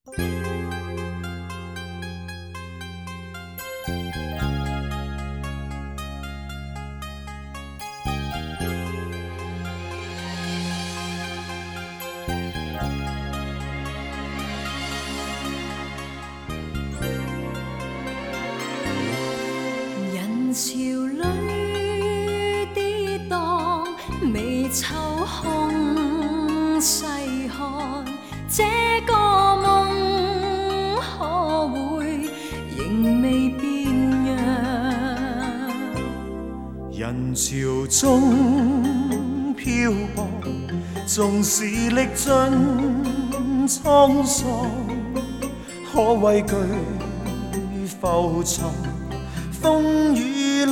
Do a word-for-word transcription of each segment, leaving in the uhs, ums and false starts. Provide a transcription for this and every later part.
人潮里跌宕，微秋空细看，这个梦可会仍未变样？ 人潮中漂泊，纵使历尽沧桑，可畏惧浮沉风雨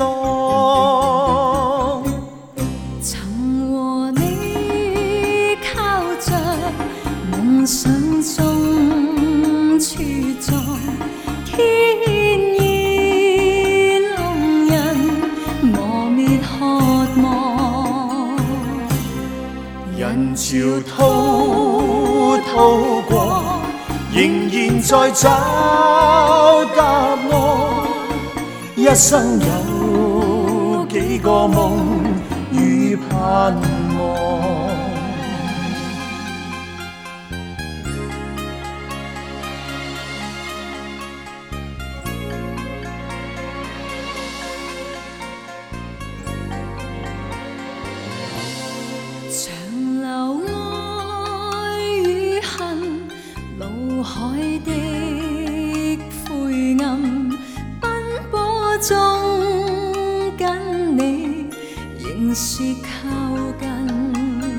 浪。 曾和你靠着梦想中茁壯，天意弄人磨滅渴望。 人潮滔滔過，仍然在找答案。一生有幾個夢與盼望。 長流愛與恨，腦海的灰暗，奔波中跟你仍是靠近。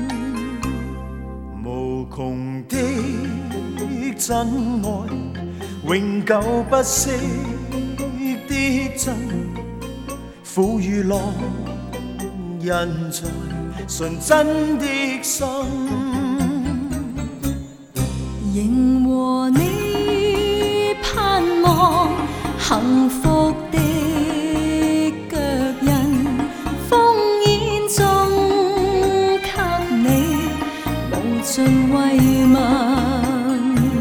無窮的真愛，永久不息的真，苦與樂印在純真的心。 仍和你盼望幸福的腳印，烽煙中給你無盡慰問。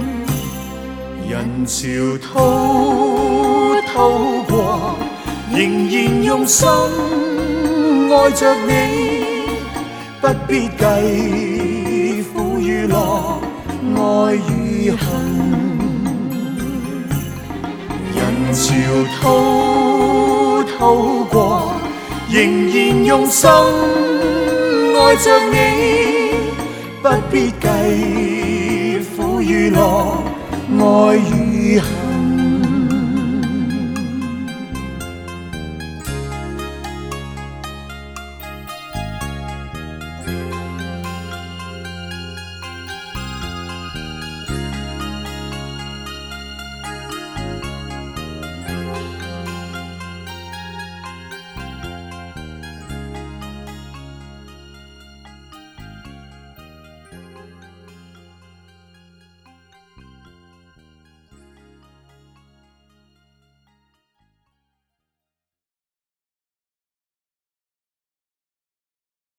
人潮滔滔過，仍然用心愛着你，不必計苦與樂，愛與恨。人潮滔滔過，仍然用心愛着你，不必計苦與樂，愛與恨。